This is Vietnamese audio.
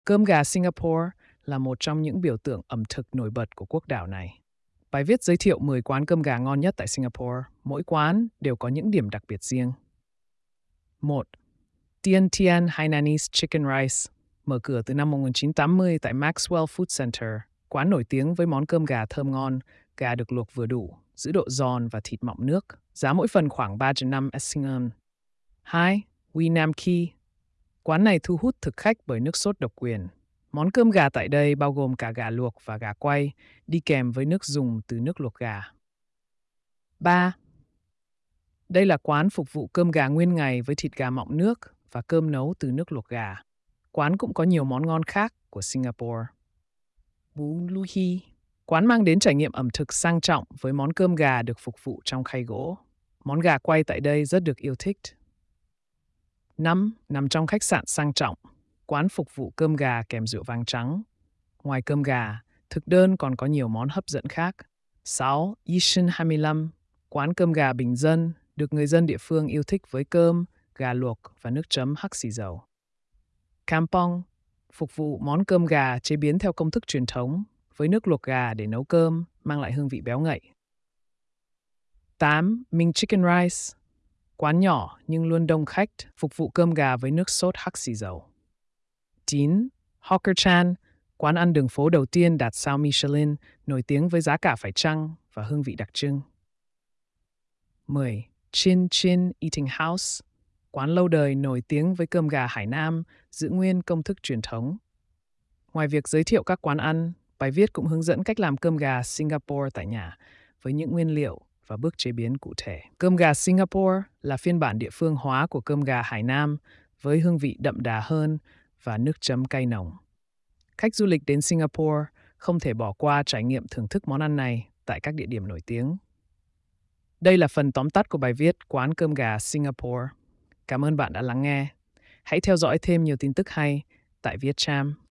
Cơm gà Singapore là một trong những biểu tượng ẩm thực nổi bật của quốc đảo này. Bài viết giới thiệu 10 quán cơm gà ngon nhất tại Singapore. Mỗi quán đều có những điểm đặc biệt riêng. 1. Tien Tien Hainanese Chicken Rice, mở cửa từ năm 1980 tại Maxwell Food Center. Quán nổi tiếng với món cơm gà thơm ngon, gà được luộc vừa đủ, giữ độ giòn và thịt mọng nước. Giá mỗi phần khoảng 3,5 SGD. 2. We Nam Ki. Quán này thu hút thực khách bởi nước sốt độc quyền. Món cơm gà tại đây bao gồm cả gà luộc và gà quay, đi kèm với nước dùng từ nước luộc gà. 3. Đây là quán phục vụ cơm gà nguyên ngày với thịt gà mọng nước và cơm nấu từ nước luộc gà. Quán cũng có nhiều món ngon khác của Singapore. Bún Luhi. Quán mang đến trải nghiệm ẩm thực sang trọng với món cơm gà được phục vụ trong khay gỗ. Món gà quay tại đây rất được yêu thích. 5. Nằm trong khách sạn sang trọng. Quán phục vụ cơm gà kèm rượu vang trắng. Ngoài cơm gà, thực đơn còn có nhiều món hấp dẫn khác. 6. Yishin 25. Quán cơm gà bình dân, được người dân địa phương yêu thích với cơm, gà luộc và nước chấm hắc xì dầu. Kampong, phục vụ món cơm gà chế biến theo công thức truyền thống, với nước luộc gà để nấu cơm, mang lại hương vị béo ngậy. 8. Ming Chicken Rice. Quán nhỏ nhưng luôn đông khách, phục vụ cơm gà với nước sốt hắc xì dầu. 9. Hawker Chan, quán ăn đường phố đầu tiên đạt sao Michelin, nổi tiếng với giá cả phải chăng và hương vị đặc trưng. 10. Chin Chin Eating House, quán lâu đời nổi tiếng với cơm gà Hải Nam, giữ nguyên công thức truyền thống. Ngoài việc giới thiệu các quán ăn, bài viết cũng hướng dẫn cách làm cơm gà Singapore tại nhà với những nguyên liệu và bước chế biến cụ thể. Cơm gà Singapore là phiên bản địa phương hóa của cơm gà Hải Nam với hương vị đậm đà hơn và nước chấm cay nồng. Khách du lịch đến Singapore không thể bỏ qua trải nghiệm thưởng thức món ăn này tại các địa điểm nổi tiếng. Đây là phần tóm tắt của bài viết Quán cơm gà Singapore. Cảm ơn bạn đã lắng nghe. Hãy theo dõi thêm nhiều tin tức hay tại Vietcham.